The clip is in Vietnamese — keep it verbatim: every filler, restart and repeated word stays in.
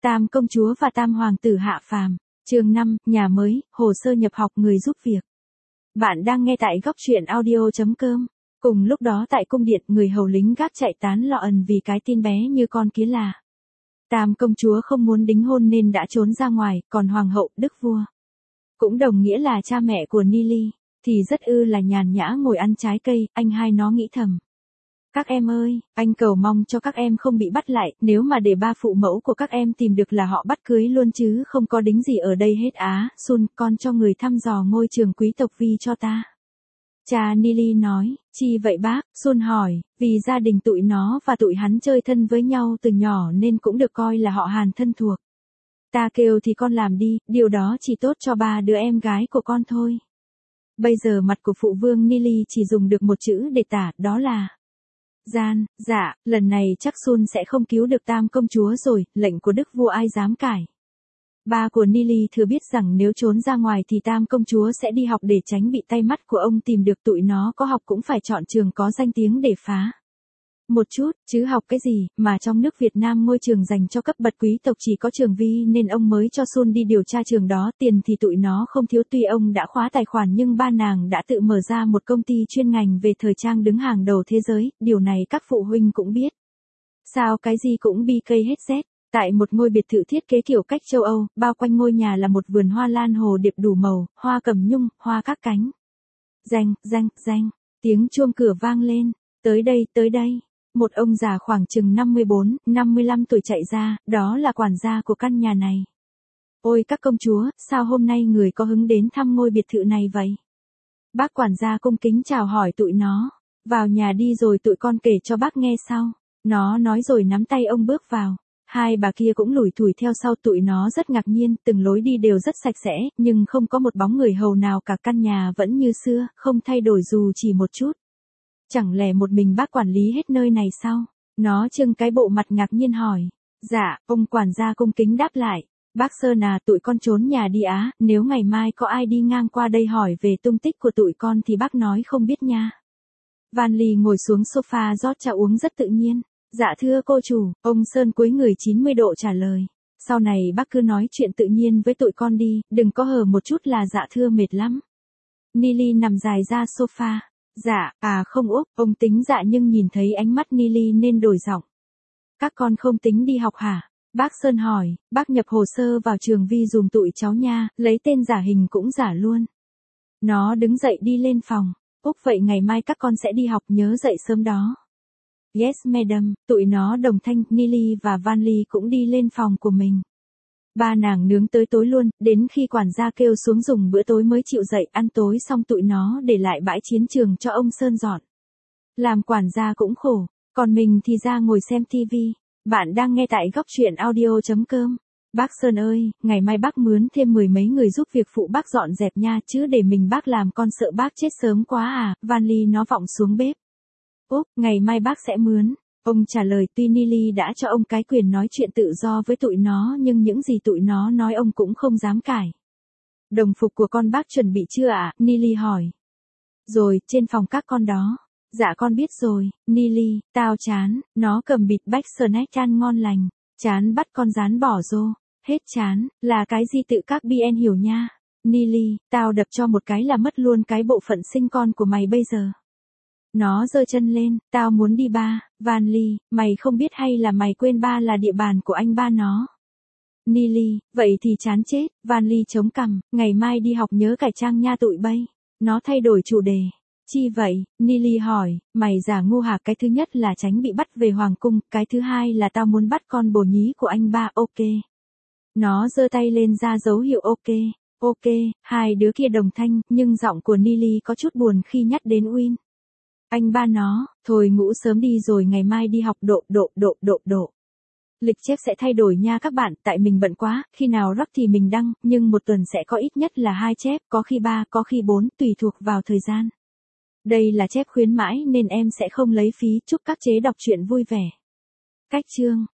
Tam công chúa và tam hoàng tử hạ phàm. Chương năm, nhà mới, hồ sơ nhập học người giúp việc. Bạn đang nghe tại góc truyện audio chấm com. Cùng lúc đó tại cung điện, người hầu lính gác chạy tán loạn vì cái tin bé như con kiến là. Tam công chúa không muốn đính hôn nên đã trốn ra ngoài, còn hoàng hậu, đức vua, cũng đồng nghĩa là cha mẹ của Nili, thì rất ư là nhàn nhã ngồi ăn trái cây. Anh hai nó nghĩ thầm. Các em ơi, anh cầu mong cho các em không bị bắt lại, nếu mà để ba phụ mẫu của các em tìm được là họ bắt cưới luôn chứ không có đính gì ở đây hết á. Sun, con cho người thăm dò ngôi trường quý tộc Vi cho ta. Cha Nili nói, chi vậy bác? Sun hỏi, vì gia đình tụi nó và tụi hắn chơi thân với nhau từ nhỏ nên cũng được coi là họ Hàn thân thuộc. Ta kêu thì con làm đi, điều đó chỉ tốt cho ba đứa em gái của con thôi. Bây giờ mặt của phụ vương Nili chỉ dùng được một chữ để tả, đó là gian. Dạ, lần này chắc Sun sẽ không cứu được tam công chúa rồi, lệnh của đức vua ai dám cãi. Ba của Nili thừa biết rằng nếu trốn ra ngoài thì tam công chúa sẽ đi học để tránh bị tay mắt của ông tìm được. Tụi nó có học cũng phải chọn trường có danh tiếng để phá một chút, chứ học cái gì, mà trong nước Việt Nam ngôi trường dành cho cấp bậc quý tộc chỉ có trường Vi nên ông mới cho Sun đi điều tra trường đó. Tiền thì tụi nó không thiếu, tuy ông đã khóa tài khoản nhưng ba nàng đã tự mở ra một công ty chuyên ngành về thời trang đứng hàng đầu thế giới, điều này các phụ huynh cũng biết. Sao cái gì cũng bi cây hết rét. Tại một ngôi biệt thự thiết kế kiểu cách châu Âu, bao quanh ngôi nhà là một vườn hoa lan hồ điệp đủ màu, hoa cẩm nhung, hoa các cánh. Danh, danh, danh, tiếng chuông cửa vang lên, tới đây, tới đây. Một ông già khoảng chừng năm mươi bốn, năm mươi lăm tuổi chạy ra, đó là quản gia của căn nhà này. Ôi các công chúa, sao hôm nay người có hứng đến thăm ngôi biệt thự này vậy? Bác quản gia cung kính chào hỏi tụi nó. Vào nhà đi rồi tụi con kể cho bác nghe sau. Nó nói rồi nắm tay ông bước vào. Hai bà kia cũng lủi thủi theo sau. Tụi nó rất ngạc nhiên, từng lối đi đều rất sạch sẽ, nhưng không có một bóng người hầu nào cả. Căn nhà vẫn như xưa, không thay đổi dù chỉ một chút. Chẳng lẽ một mình bác quản lý hết nơi này sao? Nó trưng cái bộ mặt ngạc nhiên hỏi. Dạ, ông quản gia cung kính đáp lại. Bác Sơn à, tụi con trốn nhà đi á, nếu ngày mai có ai đi ngang qua đây hỏi về tung tích của tụi con thì bác nói không biết nha. Van Ly ngồi xuống sofa rót trà uống rất tự nhiên. Dạ thưa cô chủ, ông Sơn cúi người chín mươi độ trả lời. Sau này bác cứ nói chuyện tự nhiên với tụi con đi, đừng có hờ một chút là dạ thưa mệt lắm. Nili nằm dài ra sofa. Dạ, à không úp, ông tính dạ nhưng nhìn thấy ánh mắt Nili nên đổi giọng. Các con không tính đi học hả? Bác Sơn hỏi, bác nhập hồ sơ vào trường Vi dùm tụi cháu nha, lấy tên giả hình cũng giả luôn. Nó đứng dậy đi lên phòng. Úp vậy ngày mai các con sẽ đi học, nhớ dậy sớm đó. Yes madam, tụi nó đồng thanh. Nili và Van Ly cũng đi lên phòng của mình. Ba nàng nướng tới tối luôn, đến khi quản gia kêu xuống dùng bữa tối mới chịu dậy. Ăn tối xong tụi nó để lại bãi chiến trường cho ông Sơn dọn. Làm quản gia cũng khổ, còn mình thì ra ngồi xem tivi. Bạn đang nghe tại góc truyện audio chấm com. Bác Sơn ơi, ngày mai bác mướn thêm mười mấy người giúp việc phụ bác dọn dẹp nha, chứ để mình bác làm con sợ bác chết sớm quá à. Van Ly nó vọng xuống bếp. Úp, ngày mai bác sẽ mướn. Ông trả lời. Tuy Nili đã cho ông cái quyền nói chuyện tự do với tụi nó nhưng những gì tụi nó nói ông cũng không dám cãi. Đồng phục của con bác chuẩn bị chưa ạ? À? Nili hỏi. Rồi, trên phòng các con đó. Dạ con biết rồi. Nili, tao chán. Nó cầm bịt bách snack ăn ngon lành. Chán bắt con rán bỏ rô. Hết chán, là cái gì tự các bien hiểu nha. Nili, tao đập cho một cái là mất luôn cái bộ phận sinh con của mày bây giờ. Nó giơ chân lên, tao muốn đi ba. Van Ly, mày không biết hay là mày quên ba là địa bàn của anh ba nó. Nili, vậy thì chán chết. Van Ly chống cằm, ngày mai đi học nhớ cải trang nha tụi bay. Nó thay đổi chủ đề. Chi vậy? Nili hỏi, mày giả ngu hả? Cái thứ nhất là tránh bị bắt về hoàng cung, cái thứ hai là tao muốn bắt con bồ nhí của anh ba. Ok. Nó giơ tay lên ra dấu hiệu ok. Ok, hai đứa kia đồng thanh, nhưng giọng của Nili có chút buồn khi nhắc đến Win. Anh ba nó, thôi ngủ sớm đi rồi ngày mai đi học. Độ độ độ độ độ. Lịch chép sẽ thay đổi nha các bạn, tại mình bận quá, khi nào rắc thì mình đăng, nhưng một tuần sẽ có ít nhất là hai chép, có khi ba, có khi bốn, tùy thuộc vào thời gian. Đây là chép khuyến mãi nên em sẽ không lấy phí, chúc các chế đọc truyện vui vẻ. Cách chương